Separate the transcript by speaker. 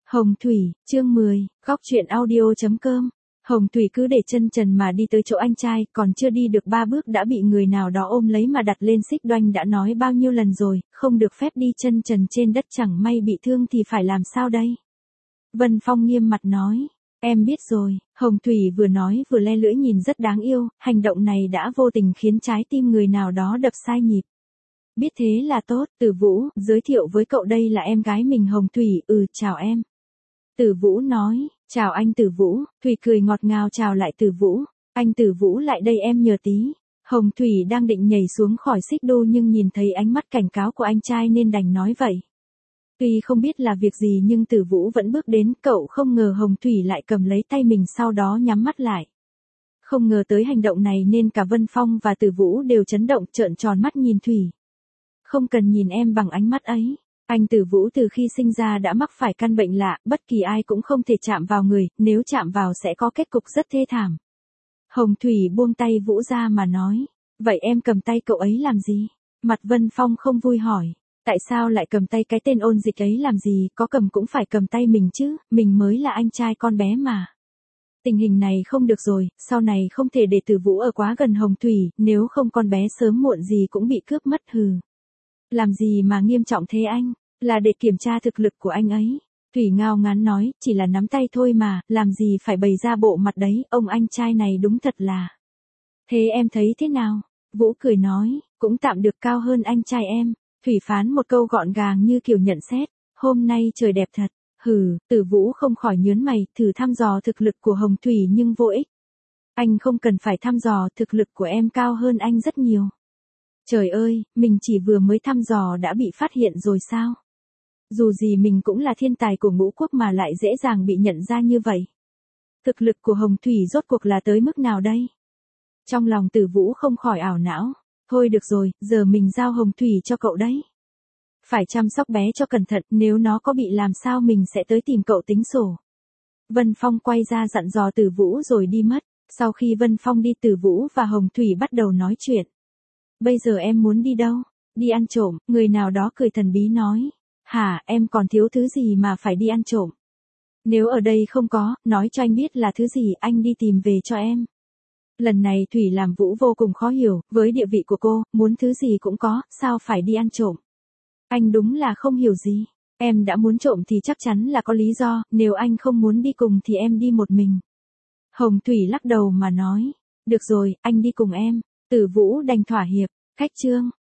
Speaker 1: Hồng Thủy, chương 10, góc truyện audio.com. Hồng Thủy cứ để chân trần mà đi tới chỗ anh trai, còn chưa đi được 3 bước đã bị người nào đó ôm lấy mà đặt lên xích đoanh. Đã nói bao nhiêu lần rồi, không được phép đi chân trần trên đất, chẳng may bị thương thì phải làm sao đây? Vân Phong nghiêm mặt nói, em biết rồi. Hồng Thủy vừa nói vừa le lưỡi nhìn rất đáng yêu, hành động này đã vô tình khiến trái tim người nào đó đập sai nhịp. Biết thế là tốt. Tử Vũ, giới thiệu với cậu đây là em gái mình Hồng Thủy. Chào em. Tử Vũ nói, chào anh Tử Vũ. Thủy cười ngọt ngào chào lại Tử Vũ. Anh Tử Vũ lại đây em nhờ tí. Hồng Thủy đang định nhảy xuống khỏi xích đu nhưng nhìn thấy ánh mắt cảnh cáo của anh trai nên đành nói vậy. Tuy không biết là việc gì nhưng Tử Vũ vẫn bước đến, cậu không ngờ Hồng Thủy lại cầm lấy tay mình sau đó nhắm mắt lại. Không ngờ tới hành động này nên cả Vân Phong và Tử Vũ đều chấn động, trợn tròn mắt nhìn Thủy. Không cần nhìn em bằng ánh mắt ấy. Anh Tử Vũ từ khi sinh ra đã mắc phải căn bệnh lạ, bất kỳ ai cũng không thể chạm vào người, nếu chạm vào sẽ có kết cục rất thê thảm. Hồng Thủy buông tay Vũ ra mà nói, vậy em cầm tay cậu ấy làm gì? Mặt Vân Phong không vui hỏi, tại sao lại cầm tay cái tên ôn dịch ấy làm gì, có cầm cũng phải cầm tay mình chứ, mình mới là anh trai con bé mà. Tình hình này không được rồi, sau này không thể để Tử Vũ ở quá gần Hồng Thủy, nếu không con bé sớm muộn gì cũng bị cướp mất hừ. Làm gì mà nghiêm trọng thế anh, là để kiểm tra thực lực của anh ấy. Thủy ngao ngán nói, chỉ là nắm tay thôi mà, làm gì phải bày ra bộ mặt đấy, ông anh trai này đúng thật là. Thế em thấy thế nào? Vũ cười nói, cũng tạm được, cao hơn anh trai em. Thủy phán một câu gọn gàng như kiểu nhận xét, hôm nay trời đẹp thật. Tử Vũ không khỏi nhớn mày, thử thăm dò thực lực của Hồng Thủy nhưng vô ích. Anh không cần phải thăm dò, thực lực của em cao hơn anh rất nhiều. Trời ơi, mình chỉ vừa mới thăm dò đã bị phát hiện rồi sao? Dù gì mình cũng là thiên tài của ngũ quốc mà lại dễ dàng bị nhận ra như vậy. Thực lực của Hồng Thủy rốt cuộc là tới mức nào đây? Trong lòng Tử Vũ không khỏi ảo não. Thôi được rồi, giờ mình giao Hồng Thủy cho cậu đấy. Phải chăm sóc bé cho cẩn thận, nếu nó có bị làm sao mình sẽ tới tìm cậu tính sổ. Vân Phong quay ra dặn dò Tử Vũ rồi đi mất. Sau khi Vân Phong đi, Tử Vũ và Hồng Thủy bắt đầu nói chuyện. Bây giờ em muốn đi đâu? Đi ăn trộm, người nào đó cười thần bí nói. Hả, em còn thiếu thứ gì mà phải đi ăn trộm? Nếu ở đây không có, nói cho anh biết là thứ gì, anh đi tìm về cho em. Lần này Thủy làm Vũ vô cùng khó hiểu, với địa vị của cô, muốn thứ gì cũng có, sao phải đi ăn trộm? Anh đúng là không hiểu gì. Em đã muốn trộm thì chắc chắn là có lý do, nếu anh không muốn đi cùng thì em đi một mình. Hồng Thủy lắc đầu mà nói. Được rồi, anh đi cùng em. Tử Vũ đành thỏa hiệp. Khách chương.